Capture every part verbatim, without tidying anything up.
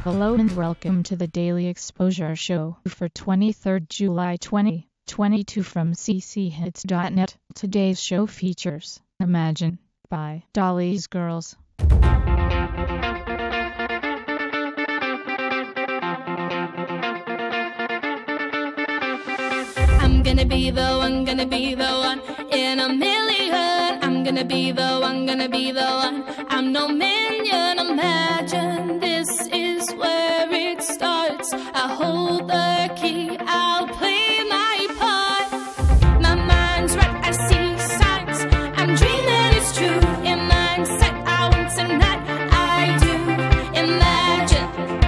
Hello and welcome to the Daily Exposure Show for twenty-third July twenty twenty-two from c c hits dot net. Today's show features Imagine by Dolly's Girls. I'm gonna be the one, gonna be the one in a million. I'm gonna be the one, gonna be the one. I'm no minion. Imagine this is where it starts. I hold the key, I'll play my part. My mind's right, I see signs. I'm dreaming it's true. In mindset, I want tonight. I do imagine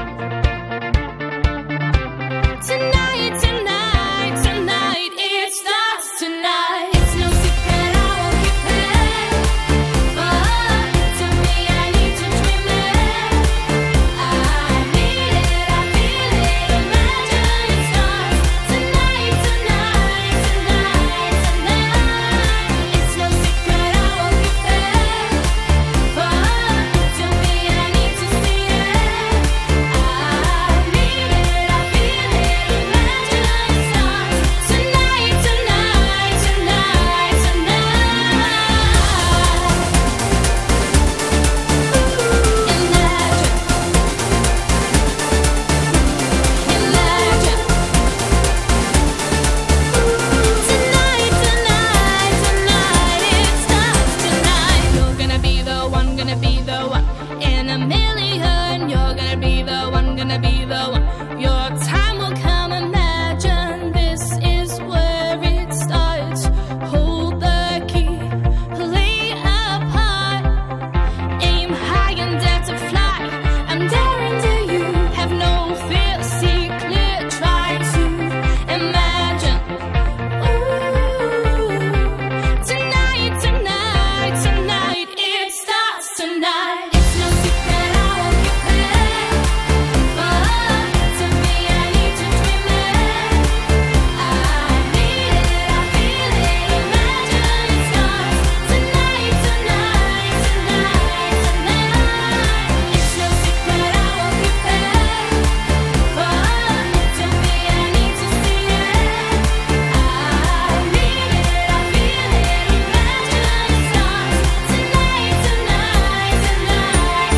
tonight, tonight, tonight. It starts tonight. It's no secret, I won't keep it. But to me, I need to dream it. I need it, I feel it. Imagine it starts tonight, tonight, tonight, tonight. It's no secret, I won't keep it. But to me, I need to see it. I need it, I feel it. Imagine it starts tonight, tonight, tonight, You're gonna be the one, gonna be the one in a million. You're gonna be the one, gonna be the one. Your time will come. Imagine this is where it starts. Hold the key, play a part. Aim high and dare to fly. I'm daring to you. Have no fear, see clear. Try to imagine. Ooh, tonight, tonight, tonight. It starts tonight. It's no secret, I won't keep it. But to me, I need to dream it. I need it, I feel it. Imagine it starts tonight, tonight, tonight, tonight. It's no secret, I won't keep it. But to me, I need to see it. I need it, I feel it. Imagine it starts tonight, tonight, tonight,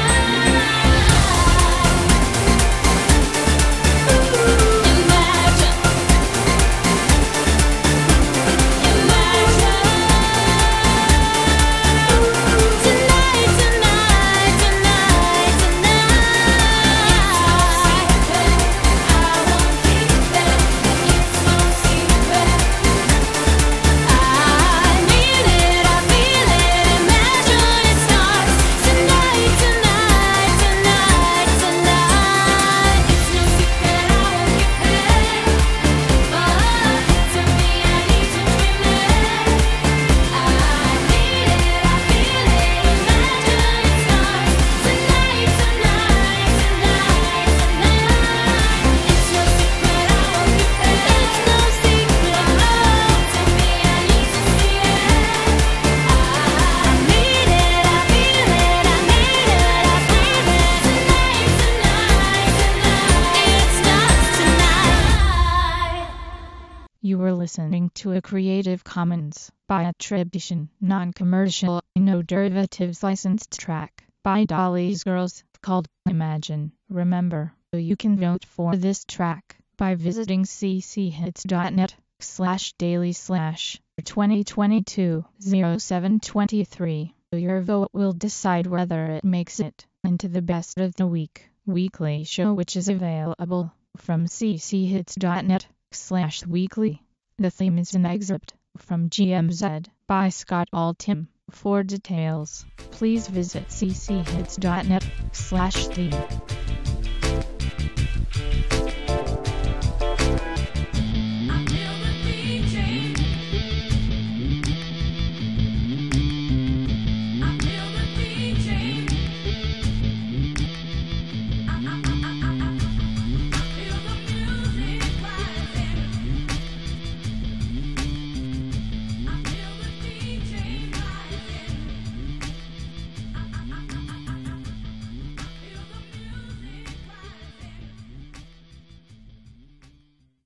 You were listening to a Creative Commons by attribution, non-commercial, no derivatives licensed track by Dolly's Girls called Imagine. Remember, you can vote for this track by visiting c c hits dot net slash daily slash twenty twenty-two oh seven twenty-three. Your vote will decide whether it makes it into the best of the week weekly show, which is available from c c hits dot net slash weekly. The theme is an excerpt from G M Z by Scott Altham. For details, please visit c c hits dot net slash theme.